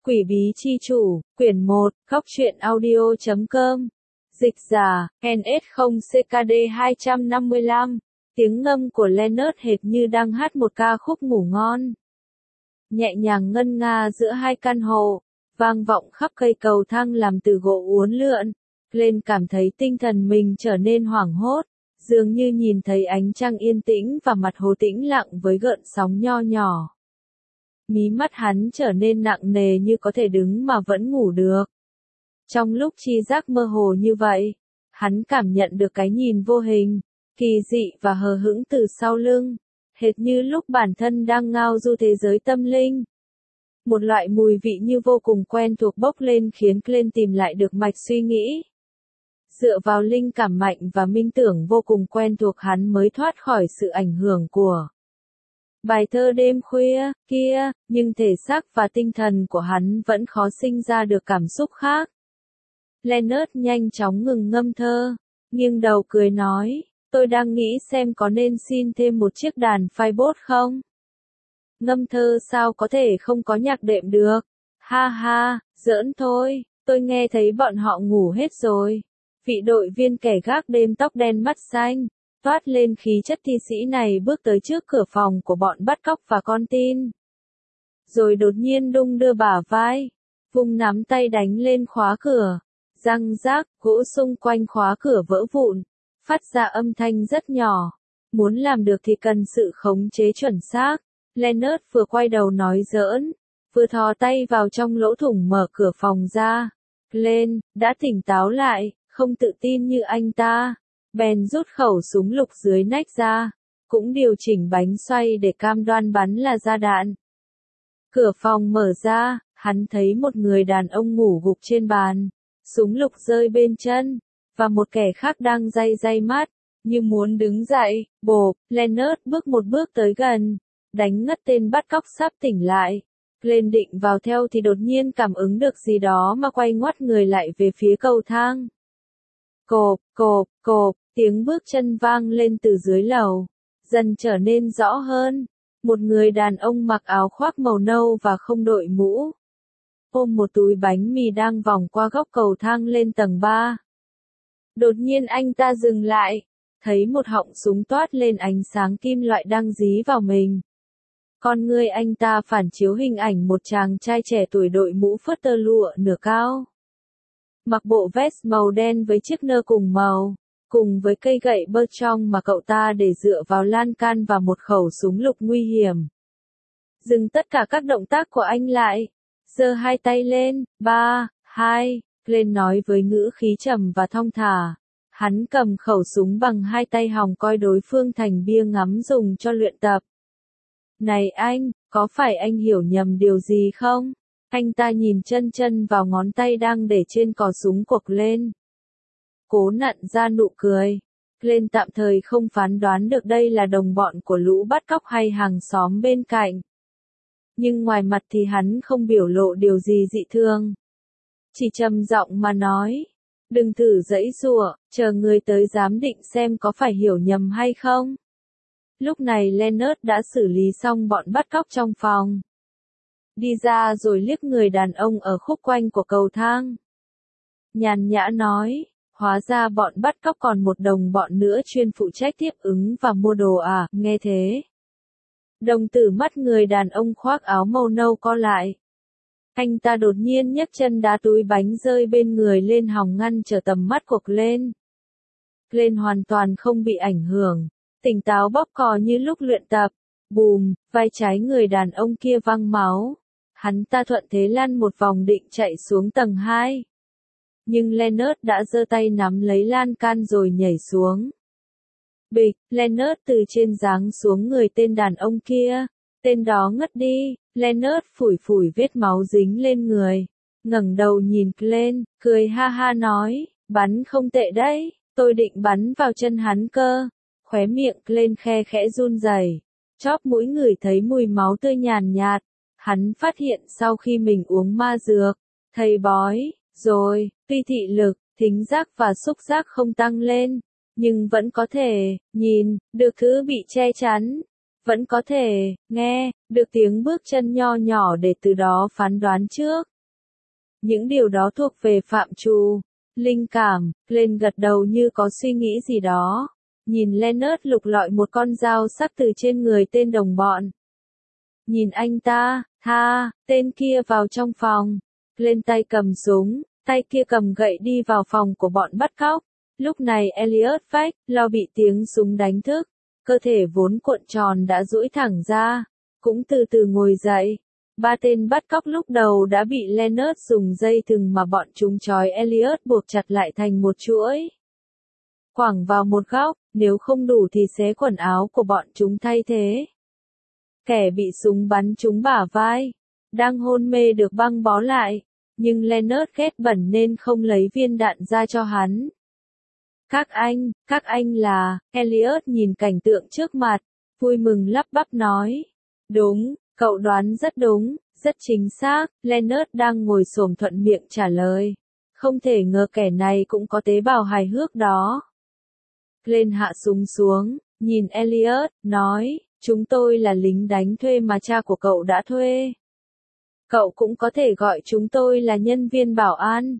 Quỷ bí chi chủ, quyển 1, góc truyện audio.com. Dịch giả, NS0CKD 255. Tiếng ngâm của Leonard hệt như đang hát một ca khúc ngủ ngon. Nhẹ nhàng ngân nga giữa hai căn hộ, vang vọng khắp cây cầu thang làm từ gỗ uốn lượn. Glenn cảm thấy tinh thần mình trở nên hoảng hốt, dường như nhìn thấy ánh trăng yên tĩnh và mặt hồ tĩnh lặng với gợn sóng nho nhỏ. Mí mắt hắn trở nên nặng nề như có thể đứng mà vẫn ngủ được. Trong lúc tri giác mơ hồ như vậy, hắn cảm nhận được cái nhìn vô hình, kỳ dị và hờ hững từ sau lưng, hệt như lúc bản thân đang ngao du thế giới tâm linh. Một loại mùi vị như vô cùng quen thuộc bốc lên khiến Glenn tìm lại được mạch suy nghĩ. Dựa vào linh cảm mạnh và minh tưởng vô cùng quen thuộc hắn mới thoát khỏi sự ảnh hưởng của bài thơ đêm khuya kia, nhưng thể xác và tinh thần của hắn vẫn khó sinh ra được cảm xúc khác. Leonard nhanh chóng ngừng ngâm thơ, nghiêng đầu cười nói, tôi đang nghĩ xem có nên xin thêm một chiếc đàn fagot không? Ngâm thơ sao có thể không có nhạc đệm được? Ha ha, giỡn thôi, tôi nghe thấy bọn họ ngủ hết rồi. Vị đội viên kẻ gác đêm tóc đen mắt xanh, toát lên khí chất thi sĩ này bước tới trước cửa phòng của bọn bắt cóc và con tin. Rồi đột nhiên đung đưa bả vai, vung nắm tay đánh lên khóa cửa, răng rác, gỗ xung quanh khóa cửa vỡ vụn, phát ra âm thanh rất nhỏ. Muốn làm được thì cần sự khống chế chuẩn xác. Leonard vừa quay đầu nói giỡn, vừa thò tay vào trong lỗ thủng mở cửa phòng ra. Glenn đã tỉnh táo lại, không tự tin như anh ta. Bèn rút khẩu súng lục dưới nách ra, cũng điều chỉnh bánh xoay để cam đoan bắn là ra đạn. Cửa phòng mở ra, hắn thấy một người đàn ông ngủ gục trên bàn, súng lục rơi bên chân, và một kẻ khác đang day mắt, như muốn đứng dậy. Bộp, Leonard bước một bước tới gần, đánh ngất tên bắt cóc sắp tỉnh lại. Glenn định vào theo thì đột nhiên cảm ứng được gì đó mà quay ngoắt người lại về phía cầu thang. Cộp, cộp, cộp, tiếng bước chân vang lên từ dưới lầu, dần trở nên rõ hơn. Một người đàn ông mặc áo khoác màu nâu và không đội mũ, ôm một túi bánh mì đang vòng qua góc cầu thang lên tầng 3. Đột nhiên anh ta dừng lại, thấy một họng súng toát lên ánh sáng kim loại đang dí vào mình. Con ngươi anh ta phản chiếu hình ảnh một chàng trai trẻ tuổi đội mũ phớt tơ lụa nửa cao, mặc bộ vest màu đen với chiếc nơ cùng màu, cùng với cây gậy bơ trong mà cậu ta để dựa vào lan can và một khẩu súng lục nguy hiểm. Dừng tất cả các động tác của anh lại, giơ hai tay lên, 3, 2, Glenn nói với ngữ khí trầm và thong thả. Hắn cầm khẩu súng bằng hai tay hòng coi đối phương thành bia ngắm dùng cho luyện tập. Này anh, có phải anh hiểu nhầm điều gì không? Anh ta nhìn chân vào ngón tay đang để trên cò súng của Glenn, cố nặn ra nụ cười. Glenn tạm thời không phán đoán được đây là đồng bọn của lũ bắt cóc hay hàng xóm bên cạnh. Nhưng ngoài mặt thì hắn không biểu lộ điều gì dị thường. Chỉ trầm giọng mà nói, đừng thử giãy giụa, chờ người tới giám định xem có phải hiểu nhầm hay không. Lúc này Leonard đã xử lý xong bọn bắt cóc trong phòng. Đi ra rồi liếc người đàn ông ở khúc quanh của cầu thang. Nhàn nhã nói, hóa ra bọn bắt cóc còn một đồng bọn nữa chuyên phụ trách tiếp ứng và mua đồ à, nghe thế. Đồng tử mắt người đàn ông khoác áo màu nâu co lại. Anh ta đột nhiên nhấc chân đá túi bánh rơi bên người lên hòng ngăn trở tầm mắt của Glenn. Glenn hoàn toàn không bị ảnh hưởng, tỉnh táo bóp cò như lúc luyện tập. Bùm, vai trái người đàn ông kia văng máu. Hắn ta thuận thế lăn một vòng định chạy xuống tầng 2. Nhưng Leonard đã giơ tay nắm lấy lan can rồi nhảy xuống. Bịch, Leonard từ trên giáng xuống người tên đàn ông kia. Tên đó ngất đi. Leonard phủi vết máu dính lên người, ngẩng đầu nhìn Glenn, cười ha ha nói, bắn không tệ đấy, tôi định bắn vào chân hắn cơ. Khóe miệng Glenn khe khẽ run rẩy, chóp mũi ngửi thấy mùi máu tươi nhàn nhạt. Hắn phát hiện sau khi mình uống ma dược, thầy bói, rồi, tuy thị lực, thính giác và xúc giác không tăng lên, nhưng vẫn có thể nhìn được thứ bị che chắn. Vẫn có thể nghe được tiếng bước chân nho nhỏ để từ đó phán đoán trước. Những điều đó thuộc về phạm trù linh cảm. Glenn gật đầu như có suy nghĩ gì đó. Nhìn Leonard lục lọi một con dao sắc từ trên người tên đồng bọn. Nhìn anh ta, tên kia vào trong phòng. Glenn tay cầm súng, tay kia cầm gậy đi vào phòng của bọn bắt cóc. Lúc này Elliot vách, lo bị tiếng súng đánh thức. Cơ thể vốn cuộn tròn đã duỗi thẳng ra, cũng từ từ ngồi dậy. Ba tên bắt cóc lúc đầu đã bị Leonard dùng dây thừng mà bọn chúng trói Elliot buộc chặt lại thành một chuỗi. Quẳng vào một góc, nếu không đủ thì xé quần áo của bọn chúng thay thế. Kẻ bị súng bắn trúng bả vai, đang hôn mê được băng bó lại, nhưng Leonard ghét bẩn nên không lấy viên đạn ra cho hắn. Các anh là, Elliot nhìn cảnh tượng trước mặt, vui mừng lắp bắp nói. Đúng, cậu đoán rất đúng, rất chính xác, Leonard đang ngồi xổm thuận miệng trả lời. Không thể ngờ kẻ này cũng có tế bào hài hước đó. Glenn hạ súng xuống, nhìn Elliot, nói, chúng tôi là lính đánh thuê mà cha của cậu đã thuê. Cậu cũng có thể gọi chúng tôi là nhân viên bảo an.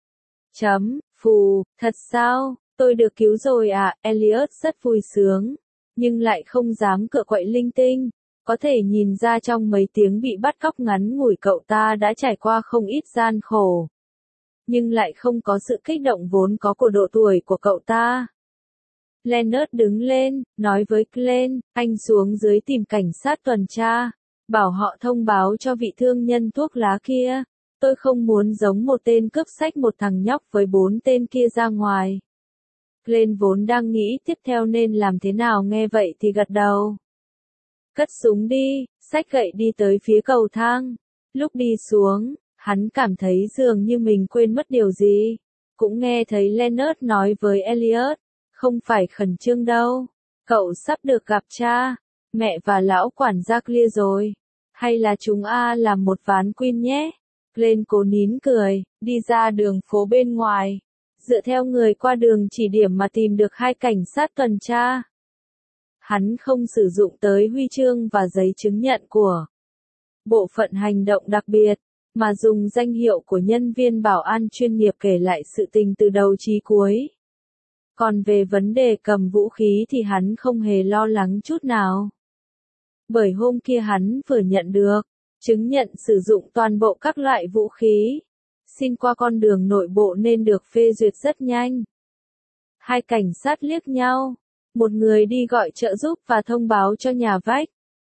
Thật sao, tôi được cứu rồi à, Elliot rất vui sướng, nhưng lại không dám cựa quậy linh tinh. Có thể nhìn ra trong mấy tiếng bị bắt cóc ngắn ngủi cậu ta đã trải qua không ít gian khổ. Nhưng lại không có sự kích động vốn có của độ tuổi của cậu ta. Leonard đứng lên, nói với Glenn, anh xuống dưới tìm cảnh sát tuần tra, bảo họ thông báo cho vị thương nhân thuốc lá kia. Tôi không muốn giống một tên cướp xách một thằng nhóc với 4 tên kia ra ngoài. Glenn vốn đang nghĩ tiếp theo nên làm thế nào nghe vậy thì gật đầu. Cất súng đi, xách gậy đi tới phía cầu thang. Lúc đi xuống, hắn cảm thấy dường như mình quên mất điều gì. Cũng nghe thấy Leonard nói với Elliot, không phải khẩn trương đâu. Cậu sắp được gặp cha, mẹ và lão quản gia Clear rồi. Hay là chúng làm một ván queen nhé. Glenn cố nín cười, đi ra đường phố bên ngoài. Dựa theo người qua đường chỉ điểm mà tìm được 2 cảnh sát tuần tra. Hắn không sử dụng tới huy chương và giấy chứng nhận của bộ phận hành động đặc biệt, mà dùng danh hiệu của nhân viên bảo an chuyên nghiệp kể lại sự tình từ đầu chí cuối. Còn về vấn đề cầm vũ khí thì hắn không hề lo lắng chút nào. Bởi hôm kia hắn vừa nhận được chứng nhận sử dụng toàn bộ các loại vũ khí. Xin qua con đường nội bộ nên được phê duyệt rất nhanh. 2 cảnh sát liếc nhau. Một người đi gọi trợ giúp và thông báo cho nhà vách.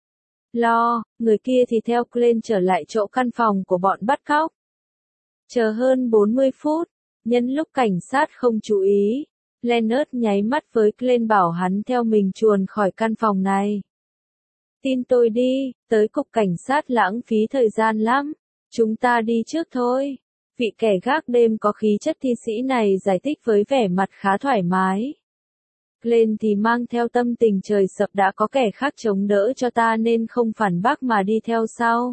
Người kia thì theo Glenn trở lại chỗ căn phòng của bọn bắt cóc. Chờ hơn 40 phút, nhân lúc cảnh sát không chú ý, Leonard nháy mắt với Glenn bảo hắn theo mình chuồn khỏi căn phòng này. Tin tôi đi, tới cục cảnh sát lãng phí thời gian lắm. Chúng ta đi trước thôi. Vị kẻ gác đêm có khí chất thi sĩ này giải thích với vẻ mặt khá thoải mái. Glenn thì mang theo tâm tình trời sập đã có kẻ khác chống đỡ cho ta nên không phản bác mà đi theo sau.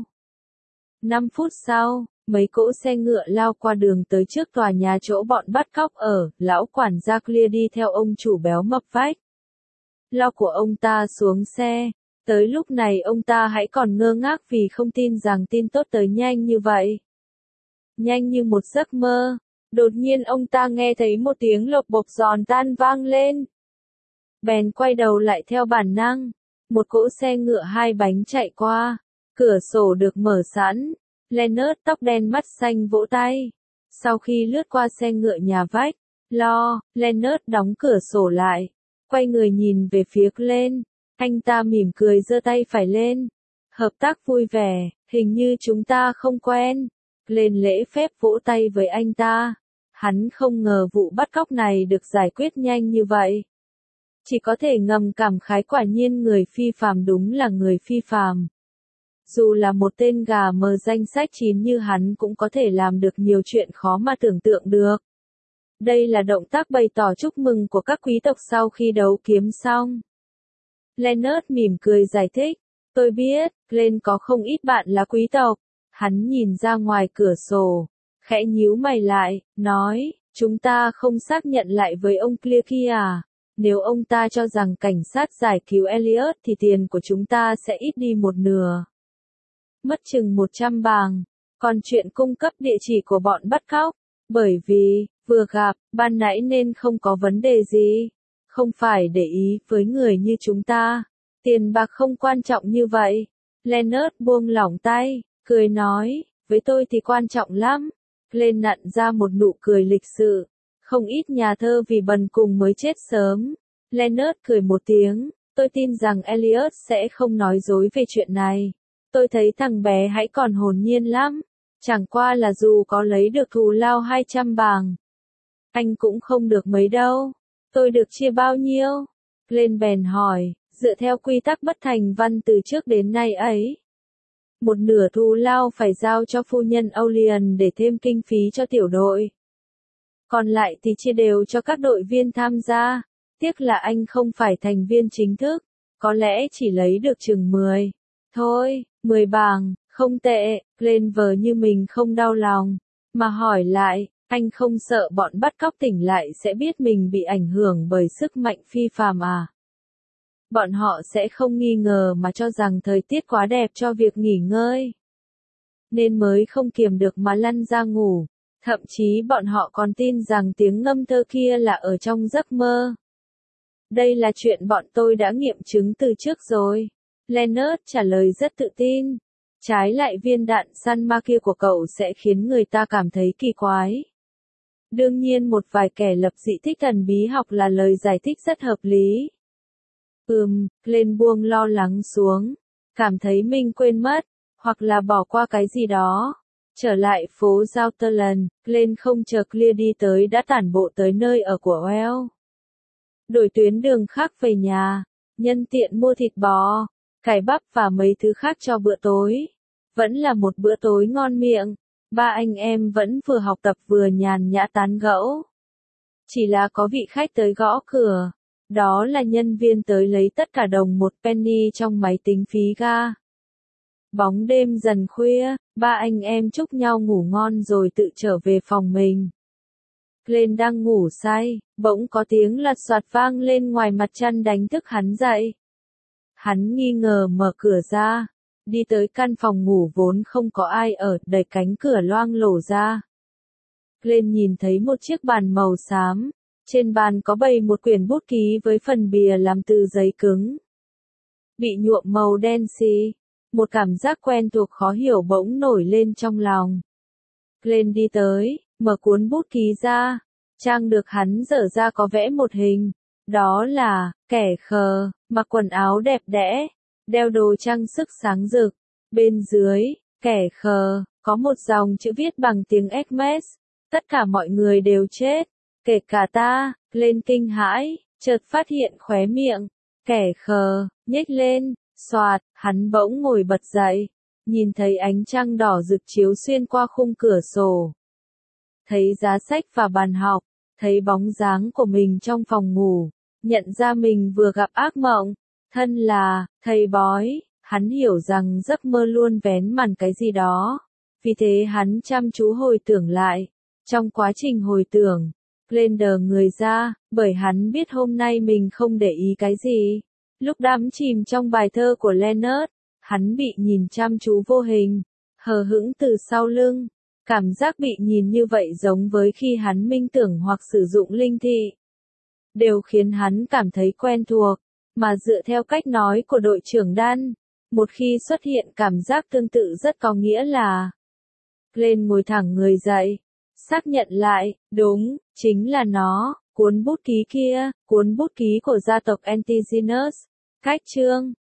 5 phút sau, mấy cỗ xe ngựa lao qua đường tới trước tòa nhà chỗ bọn bắt cóc ở, lão quản gia Clear đi theo ông chủ béo mập vách. Lo của ông ta xuống xe, tới lúc này ông ta hãy còn ngơ ngác vì không tin rằng tin tốt tới nhanh như vậy. Nhanh như một giấc mơ, đột nhiên ông ta nghe thấy một tiếng lộc bộc giòn tan vang lên. Bèn quay đầu lại theo bản năng, một cỗ xe ngựa 2 bánh chạy qua, cửa sổ được mở sẵn, Leonard tóc đen mắt xanh vỗ tay. Sau khi lướt qua xe ngựa nhà vách, Leonard đóng cửa sổ lại, quay người nhìn về phía Glenn, anh ta mỉm cười giơ tay phải lên. Hợp tác vui vẻ, hình như chúng ta không quen. Glenn lễ phép vỗ tay với anh ta. Hắn không ngờ vụ bắt cóc này được giải quyết nhanh như vậy. Chỉ có thể ngầm cảm khái quả nhiên người phi phàm đúng là người phi phàm. Dù là một tên gà mờ danh sách 9 như hắn cũng có thể làm được nhiều chuyện khó mà tưởng tượng được. Đây là động tác bày tỏ chúc mừng của các quý tộc sau khi đấu kiếm xong. Leonard mỉm cười giải thích. Tôi biết, Glenn có không ít bạn là quý tộc. Hắn nhìn ra ngoài cửa sổ, khẽ nhíu mày lại, nói, chúng ta không xác nhận lại với ông Clear kia à? Nếu ông ta cho rằng cảnh sát giải cứu Elliot thì tiền của chúng ta sẽ ít đi một nửa. Mất chừng 100 bảng. Còn chuyện cung cấp địa chỉ của bọn bắt cóc, bởi vì, vừa gặp, ban nãy nên không có vấn đề gì. Không phải để ý với người như chúng ta. Tiền bạc không quan trọng như vậy. Leonard buông lỏng tay, cười nói, với tôi thì quan trọng lắm. Glenn nặn ra một nụ cười lịch sự. Không ít nhà thơ vì bần cùng mới chết sớm. Leonard cười một tiếng, tôi tin rằng Elliot sẽ không nói dối về chuyện này. Tôi thấy thằng bé hãy còn hồn nhiên lắm. Chẳng qua là dù có lấy được thù lao 200 bảng. Anh cũng không được mấy đâu. Tôi được chia bao nhiêu? Glenn bèn hỏi, dựa theo quy tắc bất thành văn từ trước đến nay ấy. Một nửa thù lao phải giao cho phu nhân Olean để thêm kinh phí cho tiểu đội. Còn lại thì chia đều cho các đội viên tham gia. Tiếc là anh không phải thành viên chính thức. Có lẽ chỉ lấy được chừng 10. Thôi, 10 bảng, không tệ. Glenn vờ như mình không đau lòng. Mà hỏi lại, anh không sợ bọn bắt cóc tỉnh lại sẽ biết mình bị ảnh hưởng bởi sức mạnh phi phàm à? Bọn họ sẽ không nghi ngờ mà cho rằng thời tiết quá đẹp cho việc nghỉ ngơi. Nên mới không kiềm được mà lăn ra ngủ. Thậm chí bọn họ còn tin rằng tiếng ngâm thơ kia là ở trong giấc mơ. Đây là chuyện bọn tôi đã nghiệm chứng từ trước rồi. Leonard trả lời rất tự tin. Trái lại viên đạn săn ma kia của cậu sẽ khiến người ta cảm thấy kỳ quái. Đương nhiên một vài kẻ lập dị thích thần bí học là lời giải thích rất hợp lý. Glenn buông lo lắng xuống. Cảm thấy mình quên mất, hoặc là bỏ qua cái gì đó. Trở lại phố Southland, Glenn không chờ Clear đi tới đã tản bộ tới nơi ở của Well. Đổi tuyến đường khác về nhà, nhân tiện mua thịt bò, cải bắp và mấy thứ khác cho bữa tối. Vẫn là một bữa tối ngon miệng. Ba anh em vẫn vừa học tập vừa nhàn nhã tán gẫu. Chỉ là có vị khách tới gõ cửa. Đó là nhân viên tới lấy tất cả đồng một penny trong máy tính phí ga. Bóng đêm dần khuya, ba anh em chúc nhau ngủ ngon rồi tự trở về phòng mình. Glenn đang ngủ say, bỗng có tiếng lật xoạt vang lên ngoài mặt chăn đánh thức hắn dậy. Hắn nghi ngờ mở cửa ra, đi tới căn phòng ngủ vốn không có ai ở, đẩy cánh cửa loang lổ ra. Glenn nhìn thấy một chiếc bàn màu xám, trên bàn có bày một quyển bút ký với phần bìa làm từ giấy cứng. Bị nhuộm màu đen xì, một cảm giác quen thuộc khó hiểu bỗng nổi lên trong lòng. Glenn đi tới, mở cuốn bút ký ra, trang được hắn dở ra có vẽ một hình. Đó là, kẻ khờ, mặc quần áo đẹp đẽ, đeo đồ trang sức sáng rực. Bên dưới, kẻ khờ, có một dòng chữ viết bằng tiếng Khmer. Tất cả mọi người đều chết, kể cả ta. Glenn kinh hãi, chợt phát hiện khóe miệng. Kẻ khờ, nhếch lên, xoạt, hắn bỗng ngồi bật dậy. Nhìn thấy ánh trăng đỏ rực chiếu xuyên qua khung cửa sổ. Thấy giá sách và bàn học, thấy bóng dáng của mình trong phòng ngủ. Nhận ra mình vừa gặp ác mộng, thân là, thầy bói, hắn hiểu rằng giấc mơ luôn vén màn cái gì đó. Vì thế hắn chăm chú hồi tưởng lại. Trong quá trình hồi tưởng, Glenn đờ người ra, bởi hắn biết hôm nay mình không để ý cái gì. Lúc đắm chìm trong bài thơ của Leonard, hắn bị nhìn chăm chú vô hình, hờ hững từ sau lưng. Cảm giác bị nhìn như vậy giống với khi hắn minh tưởng hoặc sử dụng linh thị. Đều khiến hắn cảm thấy quen thuộc, mà dựa theo cách nói của đội trưởng Dan, một khi xuất hiện cảm giác tương tự rất có nghĩa là. Glenn ngồi thẳng người dậy, xác nhận lại, đúng, chính là nó, cuốn bút ký kia, cuốn bút ký của gia tộc Antigenus. Cách chương